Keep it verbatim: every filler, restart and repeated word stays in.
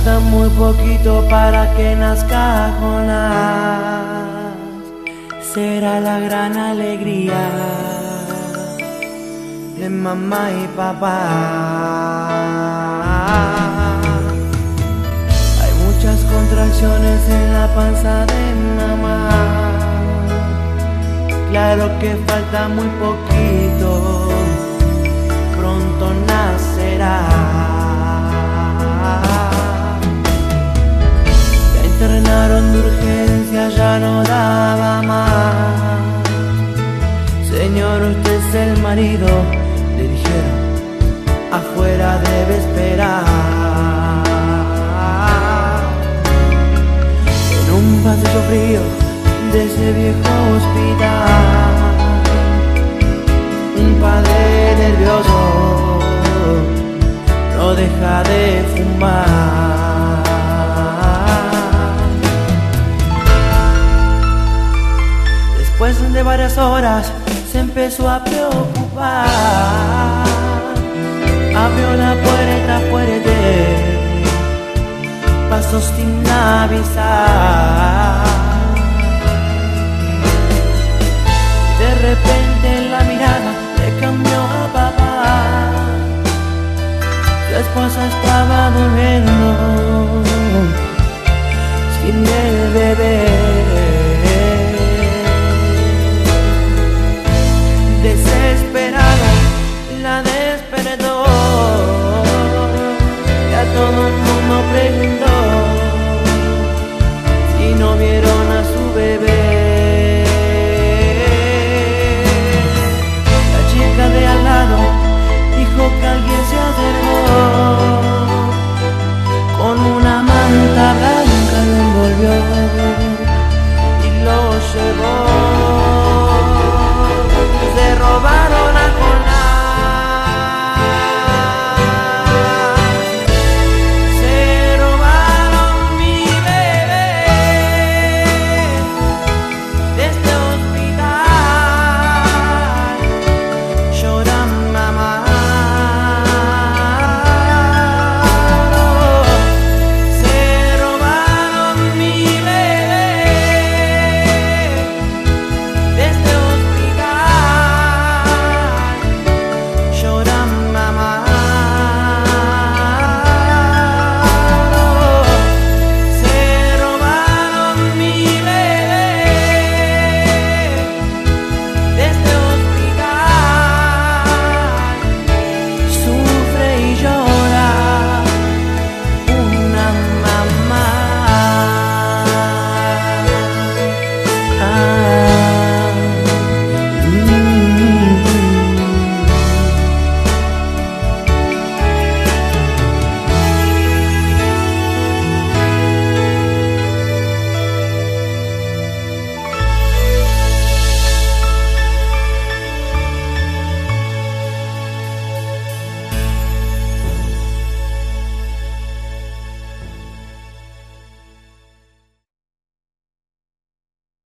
Falta muy poquito para que nazca Jonás. Será la gran alegría de mamá y papá. Hay muchas contracciones en la panza de mamá. Claro que falta muy poquito, pronto nacerá. La internaron de urgencia, ya no daba más. Señor, usted es el marido, le dijeron, afuera debe esperar. En un pasillo frío de ese viejo hospital, un padre nervioso no deja de fumar. Después de varias horas se empezó a preocupar. Abrió la puerta fuerte, pasó sin avisar. De repente